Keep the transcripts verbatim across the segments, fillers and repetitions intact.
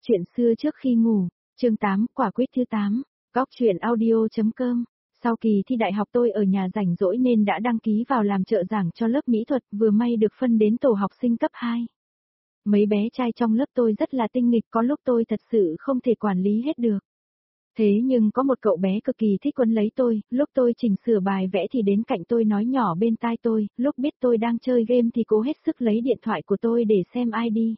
Chuyện xưa trước khi ngủ, chương tám, quả quýt thứ tám, góc truyện audio.com. Sau kỳ thi đại học tôi ở nhà rảnh rỗi nên đã đăng ký vào làm trợ giảng cho lớp mỹ thuật, vừa may được phân đến tổ học sinh cấp hai. Mấy bé trai trong lớp tôi rất là tinh nghịch, có lúc tôi thật sự không thể quản lý hết được. Thế nhưng có một cậu bé cực kỳ thích quấn lấy tôi, lúc tôi chỉnh sửa bài vẽ thì đến cạnh tôi nói nhỏ bên tai tôi, lúc biết tôi đang chơi game thì cố hết sức lấy điện thoại của tôi để xem i đê.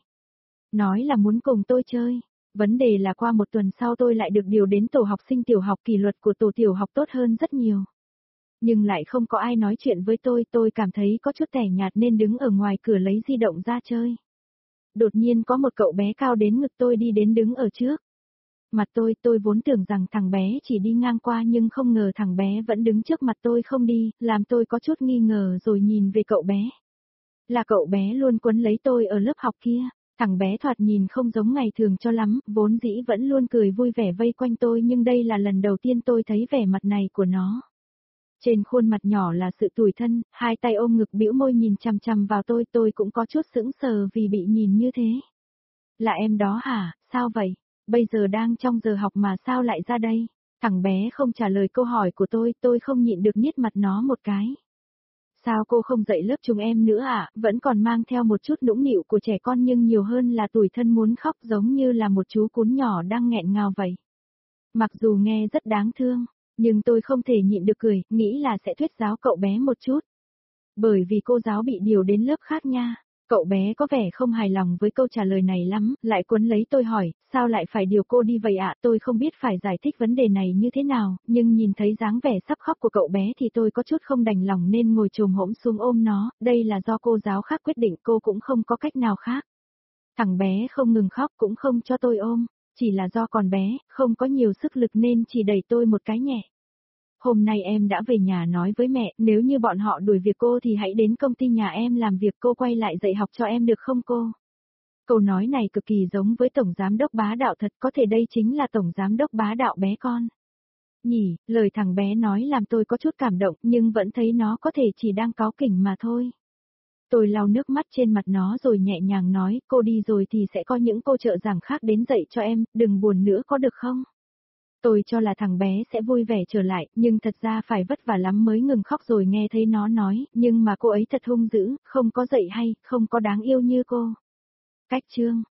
Nói là muốn cùng tôi chơi. Vấn đề là qua một tuần sau tôi lại được điều đến tổ học sinh tiểu học, kỷ luật của tổ tiểu học tốt hơn rất nhiều. Nhưng lại không có ai nói chuyện với tôi, tôi cảm thấy có chút tẻ nhạt nên đứng ở ngoài cửa lấy di động ra chơi. Đột nhiên có một cậu bé cao đến ngực tôi đi đến đứng ở trước mặt tôi, tôi vốn tưởng rằng thằng bé chỉ đi ngang qua nhưng không ngờ thằng bé vẫn đứng trước mặt tôi không đi, làm tôi có chút nghi ngờ rồi nhìn về cậu bé. Là cậu bé luôn quấn lấy tôi ở lớp học kia. Thằng bé thoạt nhìn không giống ngày thường cho lắm, vốn dĩ vẫn luôn cười vui vẻ vây quanh tôi nhưng đây là lần đầu tiên tôi thấy vẻ mặt này của nó. Trên khuôn mặt nhỏ là sự tủi thân, hai tay ôm ngực bĩu môi nhìn chằm chằm vào tôi, tôi cũng có chút sững sờ vì bị nhìn như thế. Là em đó hả, sao vậy? Bây giờ đang trong giờ học mà sao lại ra đây? Thằng bé không trả lời câu hỏi của tôi, tôi không nhịn được niết mặt nó một cái. Sao cô không dạy lớp chúng em nữa à, vẫn còn mang theo một chút nũng nịu của trẻ con nhưng nhiều hơn là tủi thân muốn khóc, giống như là một chú cún nhỏ đang nghẹn ngào vậy. Mặc dù nghe rất đáng thương, nhưng tôi không thể nhịn được cười, nghĩ là sẽ thuyết giáo cậu bé một chút. Bởi vì cô giáo bị điều đến lớp khác nha. Cậu bé có vẻ không hài lòng với câu trả lời này lắm, lại quấn lấy tôi hỏi, sao lại phải điều cô đi vậy ạ? Tôi không biết phải giải thích vấn đề này như thế nào, nhưng nhìn thấy dáng vẻ sắp khóc của cậu bé thì tôi có chút không đành lòng nên ngồi chồm hổm xuống ôm nó, đây là do cô giáo khác quyết định, cô cũng không có cách nào khác. Thằng bé không ngừng khóc cũng không cho tôi ôm, chỉ là do còn bé, không có nhiều sức lực nên chỉ đẩy tôi một cái nhẹ. Hôm nay em đã về nhà nói với mẹ, nếu như bọn họ đuổi việc cô thì hãy đến công ty nhà em làm việc, cô quay lại dạy học cho em được không cô? Câu nói này cực kỳ giống với tổng giám đốc bá đạo thật, có thể đây chính là tổng giám đốc bá đạo bé con. Nhỉ, lời thằng bé nói làm tôi có chút cảm động nhưng vẫn thấy nó có thể chỉ đang cáu kỉnh mà thôi. Tôi lau nước mắt trên mặt nó rồi nhẹ nhàng nói, cô đi rồi thì sẽ có những cô trợ giảng khác đến dạy cho em, đừng buồn nữa có được không? Tôi cho là thằng bé sẽ vui vẻ trở lại, nhưng thật ra phải vất vả lắm mới ngừng khóc rồi nghe thấy nó nói, nhưng mà cô ấy thật hung dữ, không có dạy hay, không có đáng yêu như cô. Cách chương.